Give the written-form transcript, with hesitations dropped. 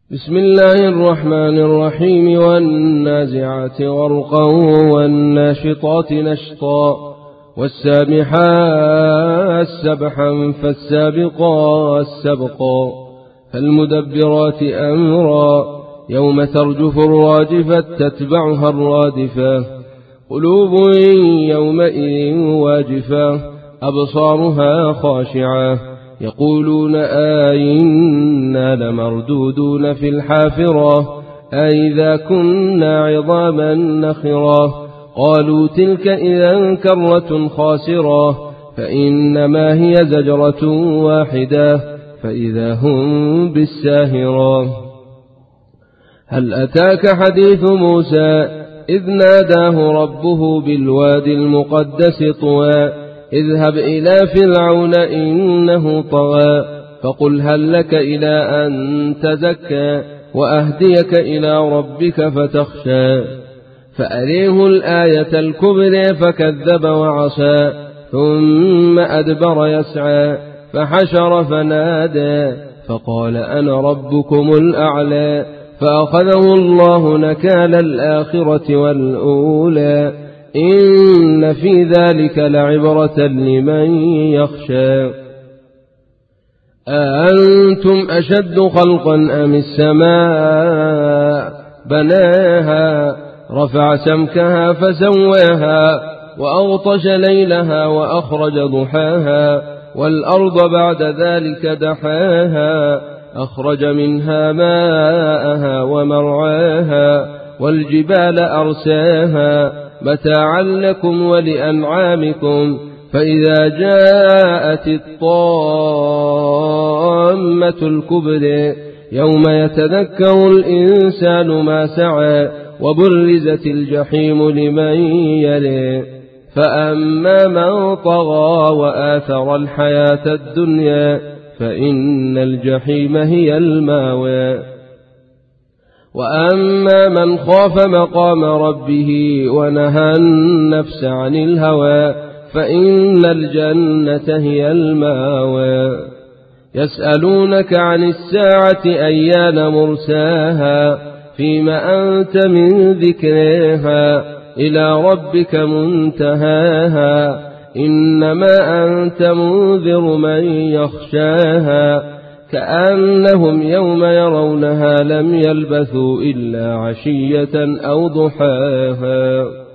بسم الله الرحمن الرحيم والنازعات غرقا والناشطات نشطا والسابحات سبحا فالسابقات سبقا فالمدبرات أمرا يوم ترجف الراجفة تتبعها الرادفة قلوب يومئذ واجفة أبصارها خاشعة يقولون أئنا لمردودون في الحافرة أئذا كنا عظاما نخرة قالوا تلك إذا كرة خاسرة فإنما هي زجرة واحدة فإذا هم بالساهرة هل أتاك حديث موسى إذ ناداه ربه بالوادي المقدس طوى اذهب إلى فرعون إنه طغى فقل هل لك إلى أن تزكى وأهديك إلى ربك فتخشى فأريه الآية الكبرى فكذب وعصى ثم أدبر يسعى فحشر فنادى فقال أنا ربكم الأعلى فأخذه الله نكال الآخرة والأولى إن في ذلك لعبرة لمن يخشى أأنتم أشد خلقا أم السماء بناها رفع سمكها فسواها وأغطش ليلها وأخرج ضحاها والأرض بعد ذلك دحاها أخرج منها ماءها ومرعاها والجبال أرساها متاعا لكم ولأنعامكم فإذا جاءت الطامة الكبرى يوم يتذكر الإنسان ما سعى وبرزت الجحيم لمن يلي فأما من طغى وآثر الحياة الدنيا فإن الجحيم هي الماوى وأما من خاف مقام ربه ونهى النفس عن الهوى فإن الجنة هي الماوى يسألونك عن الساعة أيان مرساها فيما أنت من ذكرها إلى ربك منتهاها إنما أنت منذر من يخشاها كأنهم يوم يرونها لم يلبثوا إلا عشية أو ضحاها